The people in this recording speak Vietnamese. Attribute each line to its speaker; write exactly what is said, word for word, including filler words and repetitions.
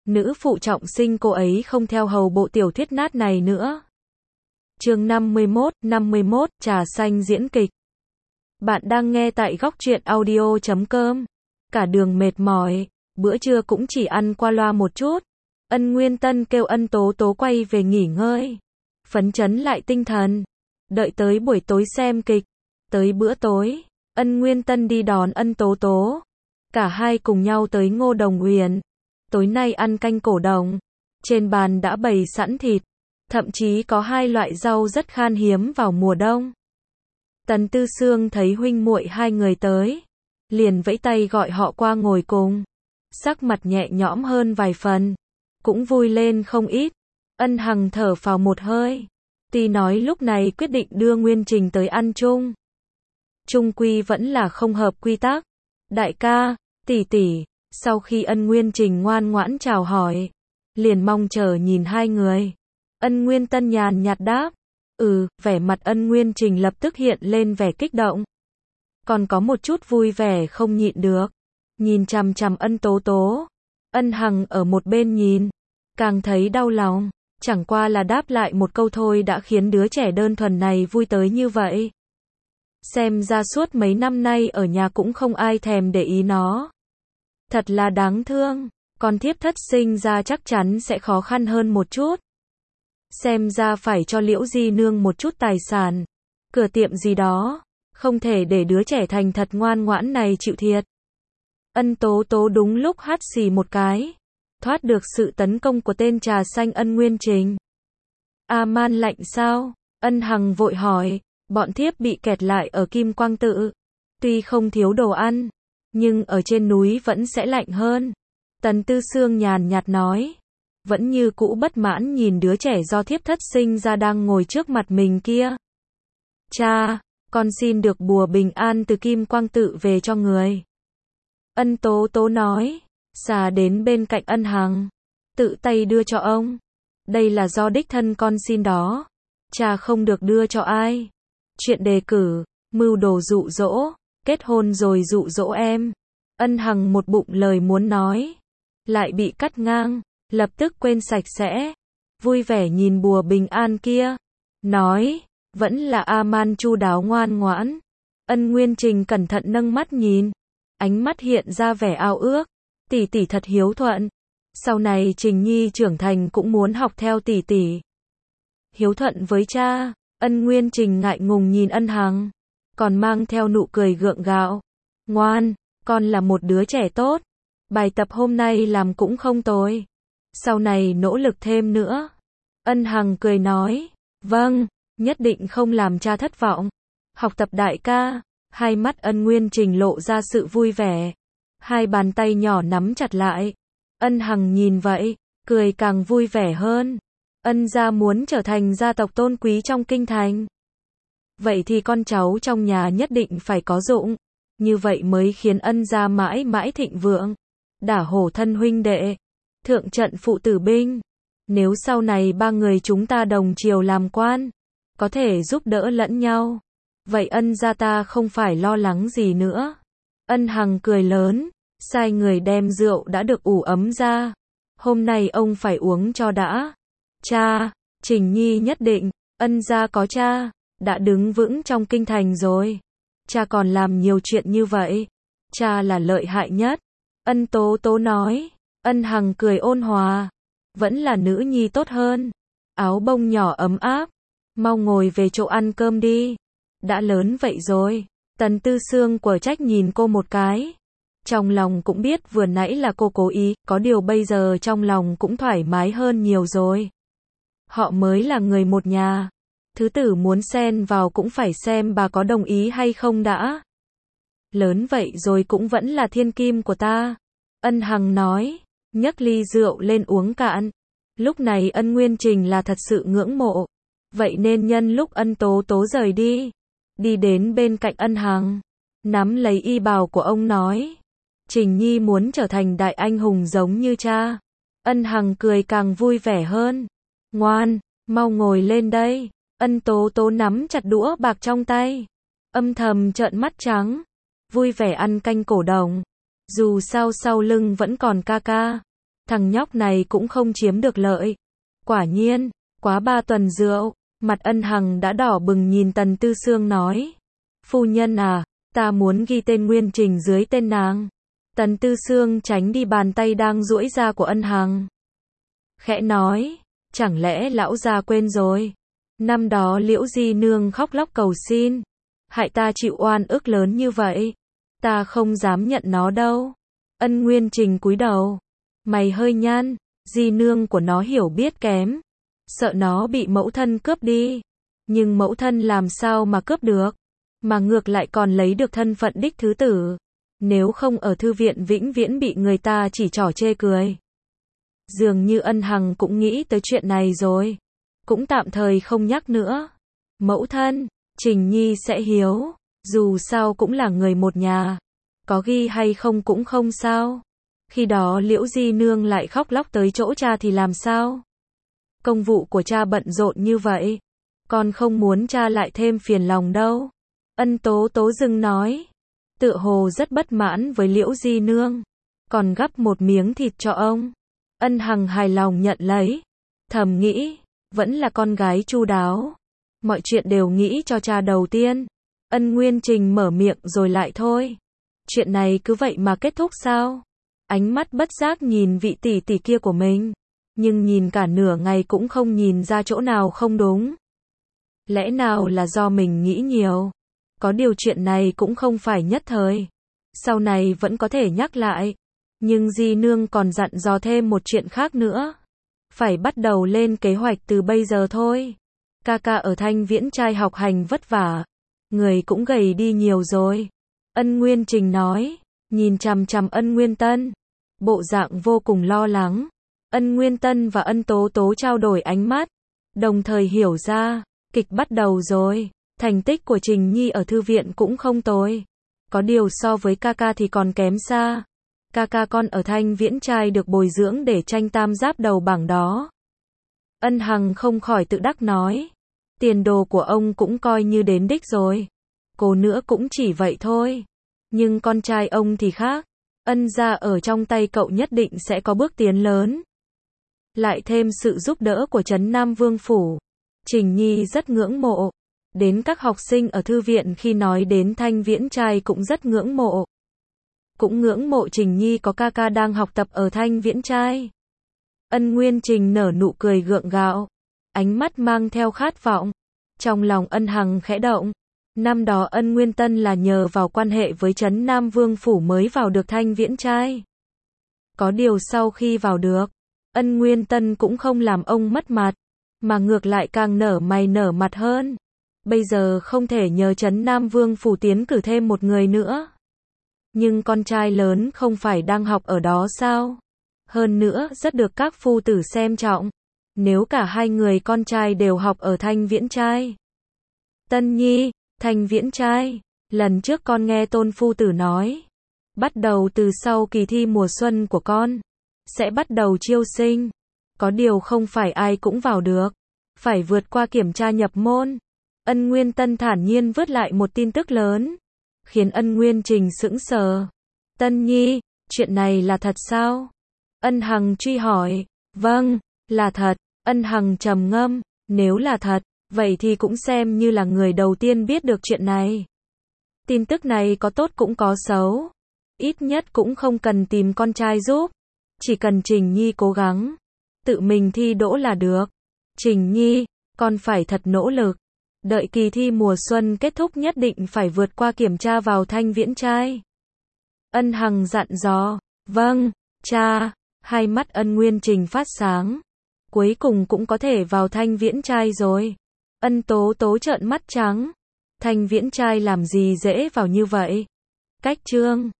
Speaker 1: nữ phụ trọng sinh cô ấy không theo hầu bộ tiểu thuyết nát này nữa. Chương năm mươi mốt, năm mươi mốt, trà xanh diễn kịch. Bạn đang nghe tại góc truyện audio chấm com. Cả đường mệt mỏi, bữa trưa cũng chỉ ăn qua loa một chút. Ân Nguyên Tân kêu Ân Tố Tố quay về nghỉ ngơi, phấn chấn lại tinh thần, đợi tới buổi tối xem kịch. Tới bữa tối, Ân Nguyên Tân đi đón Ân Tố Tố. Cả hai cùng nhau tới Ngô Đồng Huyền. Tối nay ăn canh cổ đồng. Trên bàn đã bày sẵn thịt, thậm chí có hai loại rau rất khan hiếm vào mùa đông. Tần Tư Sương thấy huynh muội hai người tới, liền vẫy tay gọi họ qua ngồi cùng. Sắc mặt nhẹ nhõm hơn vài phần, cũng vui lên không ít. Ân Hằng thở phào một hơi, tuy nói lúc này quyết định đưa Nguyên Trình tới ăn chung, chung quy vẫn là không hợp quy tắc. Đại ca, tỷ tỷ. Sau khi Ân Nguyên Trình ngoan ngoãn chào hỏi, liền mong chờ nhìn hai người. Ân Nguyên Tân nhàn nhạt đáp, ừ, vẻ mặt Ân Nguyên Trình lập tức hiện lên vẻ kích động. Còn có một chút vui vẻ không nhịn được, nhìn chằm chằm Ân Tố Tố. Ân Hằng ở một bên nhìn, càng thấy đau lòng, chẳng qua là đáp lại một câu thôi đã khiến đứa trẻ đơn thuần này vui tới như vậy. Xem ra suốt mấy năm nay ở nhà cũng không ai thèm để ý nó. Thật là đáng thương, con thiếp thất sinh ra chắc chắn sẽ khó khăn hơn một chút. Xem ra phải cho Liễu Di Nương một chút tài sản, cửa tiệm gì đó, không thể để đứa trẻ thành thật ngoan ngoãn này chịu thiệt. Ân Tố Tố đúng lúc hắt xì một cái, thoát được sự tấn công của tên trà xanh Ân Nguyên Trình. A Man lạnh sao? Ân Hằng vội hỏi, bọn thiếp bị kẹt lại ở Kim Quang Tự, tuy không thiếu đồ ăn, nhưng ở trên núi vẫn sẽ lạnh hơn. Tần Tư Sương nhàn nhạt nói, vẫn như cũ bất mãn nhìn đứa trẻ do thiếp thất sinh ra đang ngồi trước mặt mình kia. Cha, con xin được bùa bình an từ Kim Quang Tự về cho người. Ân Tố Tố nói, xà đến bên cạnh Ân Hằng, tự tay đưa cho ông. Đây là do đích thân con xin đó, cha không được đưa cho ai. Chuyện đề cử, mưu đồ dụ dỗ, kết hôn rồi dụ dỗ em. Ân Hằng một bụng lời muốn nói, lại bị cắt ngang, lập tức quên sạch sẽ. Vui vẻ nhìn bùa bình an kia, nói, vẫn là A Man chu đáo ngoan ngoãn. Ân Nguyên Trình cẩn thận nâng mắt nhìn, ánh mắt hiện ra vẻ ao ước. Tỷ tỷ thật hiếu thuận, sau này Trình Nhi trưởng thành cũng muốn học theo tỷ tỷ. Hiếu thuận với cha. Ân Nguyên Trình ngại ngùng nhìn Ân Hằng, còn mang theo nụ cười gượng gạo. Ngoan, con là một đứa trẻ tốt, bài tập hôm nay làm cũng không tồi, sau này nỗ lực thêm nữa. Ân Hằng cười nói, vâng, nhất định không làm cha thất vọng. Học tập đại ca. Hai mắt Ân Nguyên Trình lộ ra sự vui vẻ, hai bàn tay nhỏ nắm chặt lại. Ân Hằng nhìn vậy, cười càng vui vẻ hơn. Ân gia muốn trở thành gia tộc tôn quý trong kinh thành, vậy thì con cháu trong nhà nhất định phải có dụng, như vậy mới khiến Ân gia mãi mãi thịnh vượng. Đả hổ thân huynh đệ, thượng trận phụ tử binh. Nếu sau này ba người chúng ta đồng chiều làm quan, có thể giúp đỡ lẫn nhau, vậy Ân gia ta không phải lo lắng gì nữa. Ân Hằng cười lớn, sai người đem rượu đã được ủ ấm ra. Hôm nay ông phải uống cho đã. Cha, Trình Nhi nhất định, Ân gia có cha, đã đứng vững trong kinh thành rồi. Cha còn làm nhiều chuyện như vậy, cha là lợi hại nhất. Ân Tố Tố nói. Ân Hằng cười ôn hòa, vẫn là nữ nhi tốt hơn. Áo bông nhỏ ấm áp, mau ngồi về chỗ ăn cơm đi. Đã lớn vậy rồi. Tần Tư Sương quở trách nhìn cô một cái, trong lòng cũng biết vừa nãy là cô cố ý, có điều bây giờ trong lòng cũng thoải mái hơn nhiều rồi. Họ mới là người một nhà, thứ tử muốn xen vào cũng phải xem bà có đồng ý hay không đã. Lớn vậy rồi cũng vẫn là thiên kim của ta. Ân Hằng nói, nhấc ly rượu lên uống cạn. Lúc này Ân Nguyên Trình là thật sự ngưỡng mộ, vậy nên nhân lúc Ân Tố Tố rời đi, đi đến bên cạnh Ân Hằng, nắm lấy y bào của ông nói, Trình Nhi muốn trở thành đại anh hùng giống như cha. Ân Hằng cười càng vui vẻ hơn. Ngoan, mau ngồi lên đây. Ân Tố Tố nắm chặt đũa bạc trong tay, âm thầm trợn mắt trắng, vui vẻ ăn canh cổ đồng. Dù sao sau lưng vẫn còn ca ca. thằng nhóc này cũng không chiếm được lợi. Quả nhiên, quá ba tuần rượu, mặt Ân Hằng đã đỏ bừng nhìn Tần Tư Sương nói. Phu nhân à, ta muốn ghi tên Nguyên Trình dưới tên nàng. Tần Tư Sương tránh đi bàn tay đang duỗi ra của Ân Hằng. Khẽ nói, chẳng lẽ lão già quên rồi. Năm đó Liễu Di Nương khóc lóc cầu xin. Hại ta chịu oan ức lớn như vậy. Ta không dám nhận nó đâu. Ân Nguyên Trình cúi đầu. Mày hơi nhăn, Di Nương của nó hiểu biết kém. Sợ nó bị mẫu thân cướp đi. Nhưng mẫu thân làm sao mà cướp được. Mà ngược lại còn lấy được thân phận đích thứ tử. Nếu không ở thư viện vĩnh viễn bị người ta chỉ trỏ chê cười. Dường như Ân Hằng cũng nghĩ tới chuyện này rồi. Cũng tạm thời không nhắc nữa. Mẫu thân, Trình Nhi sẽ hiếu. Dù sao cũng là người một nhà. Có ghi hay không cũng không sao. Khi đó Liễu Di Nương lại khóc lóc tới chỗ cha thì làm sao? Công vụ của cha bận rộn như vậy. Con không muốn cha lại thêm phiền lòng đâu. Ân Tố Tố dưng nói. Tựa hồ rất bất mãn với Liễu Di Nương. Còn gắp một miếng thịt cho ông. Ân Hằng hài lòng nhận lấy. Thầm nghĩ, vẫn là con gái chu đáo. Mọi chuyện đều nghĩ cho cha đầu tiên. Ân Nguyên Trình mở miệng rồi lại thôi. Chuyện này cứ vậy mà kết thúc sao? Ánh mắt bất giác nhìn vị tỷ tỷ kia của mình. Nhưng nhìn cả nửa ngày cũng không nhìn ra chỗ nào không đúng. Lẽ nào là do mình nghĩ nhiều? Có điều chuyện này cũng không phải nhất thời. Sau này vẫn có thể nhắc lại. Nhưng Di Nương còn dặn dò thêm một chuyện khác nữa. Phải bắt đầu lên kế hoạch từ bây giờ thôi. Ca ca ở Thanh Viễn Trai học hành vất vả. Người cũng gầy đi nhiều rồi. Ân Nguyên Trình nói. Nhìn chằm chằm Ân Nguyên Tân. Bộ dạng vô cùng lo lắng. Ân Nguyên Tân và Ân Tố Tố trao đổi ánh mắt. Đồng thời hiểu ra. Kịch bắt đầu rồi. Thành tích của Trình Nhi ở thư viện cũng không tồi. Có điều so với ca ca thì còn kém xa. Ca ca con ở Thanh Viễn Trai được bồi dưỡng để tranh tam giáp đầu bảng đó. Ân Hằng không khỏi tự đắc nói. Tiền đồ của ông cũng coi như đến đích rồi. Cô nữa cũng chỉ vậy thôi. Nhưng con trai ông thì khác. Ân gia ở trong tay cậu nhất định sẽ có bước tiến lớn. Lại thêm sự giúp đỡ của Trấn Nam Vương Phủ. Trình Nhi rất ngưỡng mộ. Đến các học sinh ở thư viện khi nói đến Thanh Viễn Trai cũng rất ngưỡng mộ. Cũng ngưỡng mộ Trình Nhi có ca ca đang học tập ở Thanh Viễn Trai. Ân Nguyên Trình nở nụ cười gượng gạo. Ánh mắt mang theo khát vọng. Trong lòng Ân Hằng khẽ động. Năm đó Ân Nguyên Tân là nhờ vào quan hệ với Trấn Nam Vương Phủ mới vào được Thanh Viễn Trai. Có điều sau khi vào được, Ân Nguyên Tân cũng không làm ông mất mặt. Mà ngược lại càng nở mày nở mặt hơn. Bây giờ không thể nhờ Trấn Nam Vương Phủ tiến cử thêm một người nữa. Nhưng con trai lớn không phải đang học ở đó sao? Hơn nữa rất được các phu tử xem trọng. Nếu cả hai người con trai đều học ở Thanh Viễn Trai. Tân Nhi, Thanh Viễn Trai, lần trước con nghe tôn phu tử nói. Bắt đầu từ sau kỳ thi mùa xuân của con. Sẽ bắt đầu chiêu sinh. Có điều không phải ai cũng vào được. Phải vượt qua kiểm tra nhập môn. Ân Nguyên Tân thản nhiên vớt lại một tin tức lớn. Khiến Ân Nguyên Trình sững sờ. Tân Nhi, chuyện này là thật sao? Ân Hằng truy hỏi. Vâng, là thật. Ân Hằng trầm ngâm. Nếu là thật, vậy thì cũng xem như là người đầu tiên biết được chuyện này. Tin tức này có tốt cũng có xấu. Ít nhất cũng không cần tìm con trai giúp. Chỉ cần Trình Nhi cố gắng. Tự mình thi đỗ là được. Trình Nhi, con phải thật nỗ lực. Đợi kỳ thi mùa xuân kết thúc nhất định phải vượt qua kiểm tra vào Thanh Viễn Trai. Ân Hằng dặn dò. Vâng, cha. Hai mắt Ân Nguyên Trình phát sáng. Cuối cùng cũng có thể vào Thanh Viễn Trai rồi. Ân Tố Tố trợn mắt trắng. Thanh Viễn Trai làm gì dễ vào như vậy? Cách chương